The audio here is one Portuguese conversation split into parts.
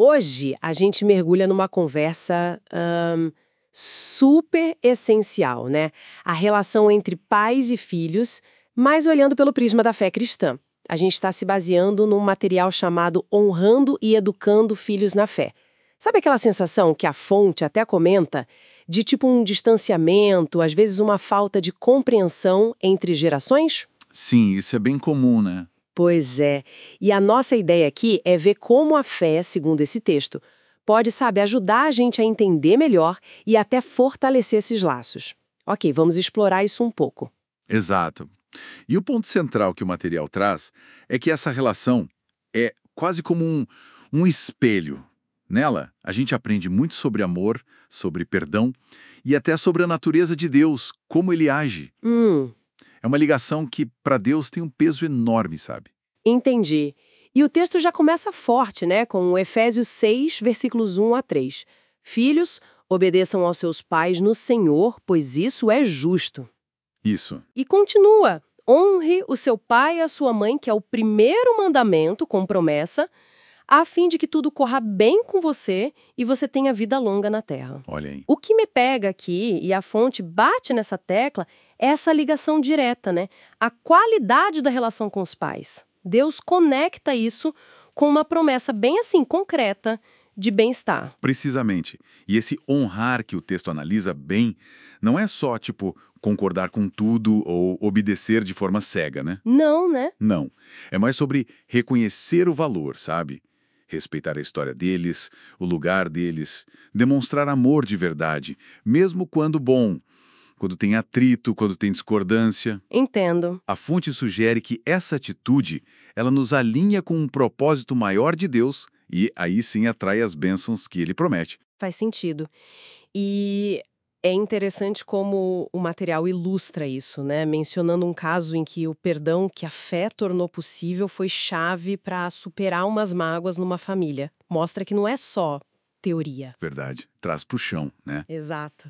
Hoje a gente mergulha numa conversa super essencial, né? A relação entre pais e filhos, mas olhando pelo prisma da fé cristã. A gente está se baseando num material chamado Honrando e Educando Filhos na Fé. Sabe aquela sensação que a fonte até comenta de tipo um distanciamento, às vezes uma falta de compreensão entre gerações? Sim, isso é bem comum, né? Pois é. E a nossa ideia aqui é ver como a fé, segundo esse texto, pode, ajudar a gente a entender melhor e até fortalecer esses laços. Ok, vamos explorar isso um pouco. Exato. E o ponto central que o material traz é que essa relação é quase como um espelho. Nela, a gente aprende muito sobre amor, sobre perdão e até sobre a natureza de Deus, como ele age. Hum, É uma ligação que, para Deus, tem um peso enorme, sabe? entendi. E o texto já começa forte, né? Com o Efésios 6, versículos 1 a 3. Filhos, obedeçam aos seus pais no Senhor, pois isso é justo. Isso. E continua: honre o seu pai e a sua mãe, que é o primeiro mandamento com promessa, a fim de que tudo corra bem com você e você tenha vida longa na terra. Olha aí. O que me pega aqui, e a fonte bate nessa tecla, é essa ligação direta, né? A qualidade da relação com os pais. Deus conecta isso com uma promessa bem assim, concreta, de bem-estar. Precisamente. E esse honrar que o texto analisa bem não é só, tipo, concordar com tudo ou obedecer de forma cega, né? Não, né? Não. É mais sobre reconhecer o valor, sabe? Respeitar a história deles, o lugar deles, demonstrar amor de verdade, mesmo quando bom, quando tem atrito, quando tem discordância. Entendo. A fonte sugere que essa atitude, ela nos alinha com um propósito maior de Deus e aí sim atrai as bênçãos que ele promete. Faz sentido. E é interessante como o material ilustra isso, né? Mencionando um caso em que o perdão que a fé tornou possível foi chave para superar umas mágoas numa família. Mostra que não é só teoria. Verdade. Traz pro chão, né? Exato.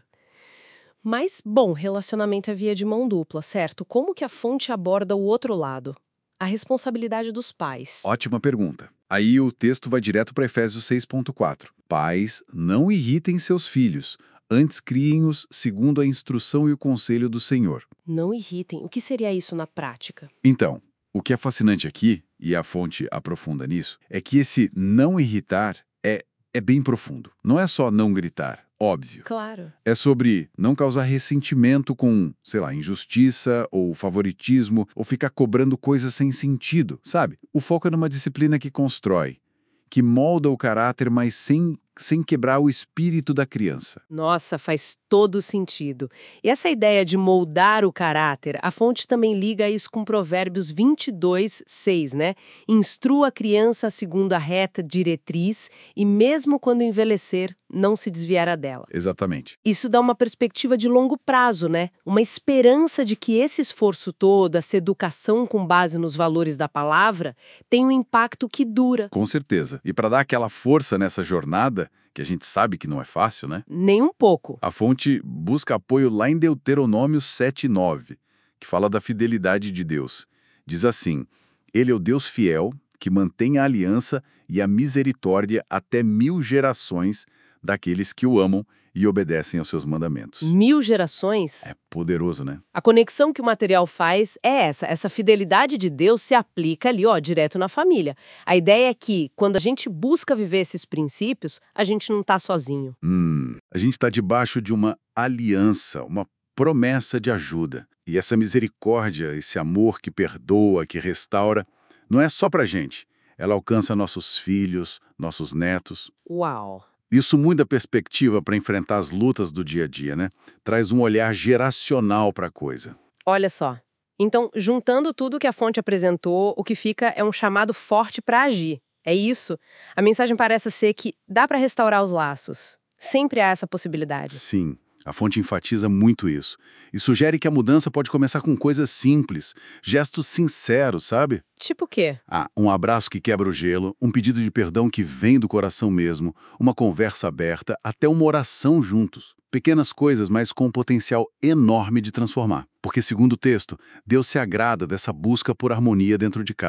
Mas, bom, relacionamento é via de mão dupla, certo? Como que a fonte aborda o outro lado? A responsabilidade dos pais. Ótima pergunta. Aí o texto vai direto para Efésios 6,4. Pais, não irritem seus filhos, antes criem-os segundo a instrução e o conselho do Senhor. Não irritem. O que seria isso na prática? Então, o que é fascinante aqui, e a fonte aprofunda nisso, é que esse não irritar é bem profundo. Não é só não gritar, óbvio. Claro. É sobre não causar ressentimento com, sei lá, injustiça ou favoritismo, ou ficar cobrando coisas sem sentido, sabe? O foco é numa disciplina que constrói, que molda o caráter, mas sem quebrar o espírito da criança. Nossa, faz todo sentido. E essa ideia de moldar o caráter, a fonte também liga isso com Provérbios 22, 6, né? Instrua a criança segundo a reta diretriz e mesmo quando envelhecer, não se desviará dela. Exatamente. Isso dá uma perspectiva de longo prazo, né? Uma esperança de que esse esforço todo, essa educação com base nos valores da palavra, tem um impacto que dura. Com certeza. E para dar aquela força nessa jornada, que a gente sabe que não é fácil, né? Nem um pouco. A fonte busca apoio lá em Deuteronômio 7:9, que fala da fidelidade de Deus. Diz assim: Ele é o Deus fiel, que mantém a aliança e a misericórdia até 1000 gerações daqueles que o amam e obedecem aos seus mandamentos. 1000 gerações? É poderoso, né? A conexão que o material faz é essa fidelidade de Deus se aplica ali, ó, direto na família. A ideia é que, quando a gente busca viver esses princípios, a gente não está sozinho. A gente está debaixo de uma aliança, uma promessa de ajuda. E essa misericórdia, esse amor que perdoa, que restaura, não é só pra gente. Ela alcança nossos filhos, nossos netos. Uau! Isso muda a perspectiva para enfrentar as lutas do dia a dia, né? Traz um olhar geracional para a coisa. Olha só. Então, juntando tudo que a fonte apresentou, o que fica é um chamado forte para agir. É isso? A mensagem parece ser que dá para restaurar os laços. Sempre há essa possibilidade. Sim, a fonte enfatiza muito isso. E sugere que a mudança pode começar com coisas simples, gestos sinceros, sabe? Tipo o quê? Um abraço que quebra o gelo, um pedido de perdão que vem do coração mesmo, uma conversa aberta, até uma oração juntos. Pequenas coisas, mas com um potencial enorme de transformar. Porque, segundo o texto, Deus se agrada dessa busca por harmonia dentro de casa.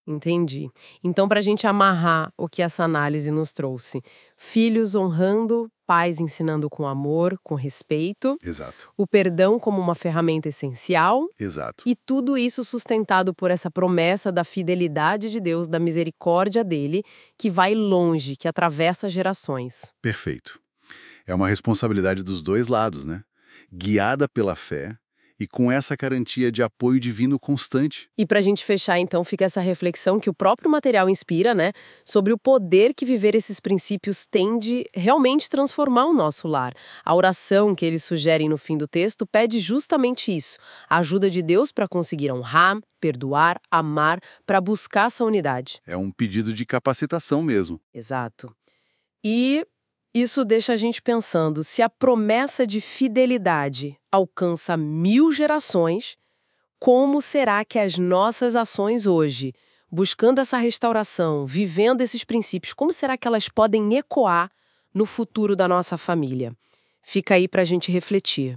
Entendi. Então, para a gente amarrar o que essa análise nos trouxe, filhos honrando, pais ensinando com amor, com respeito, Exato, o perdão como uma ferramenta essencial, exato. e tudo isso sustentado por essa promessa da fidelidade de Deus, da misericórdia dele, que vai longe, que atravessa gerações. Perfeito. É uma responsabilidade dos dois lados, né? Guiada pela fé e com essa garantia de apoio divino constante. E para a gente fechar, então, fica essa reflexão que o próprio material inspira, né, sobre o poder que viver esses princípios tem de realmente transformar o nosso lar. A oração que eles sugerem no fim do texto pede justamente isso, a ajuda de Deus para conseguir honrar, perdoar, amar, para buscar essa unidade. É um pedido de capacitação mesmo. Exato. E isso deixa a gente pensando, se a promessa de fidelidade alcança 1000 gerações, como será que as nossas ações hoje, buscando essa restauração, vivendo esses princípios, como será que elas podem ecoar no futuro da nossa família? Fica aí para a gente refletir.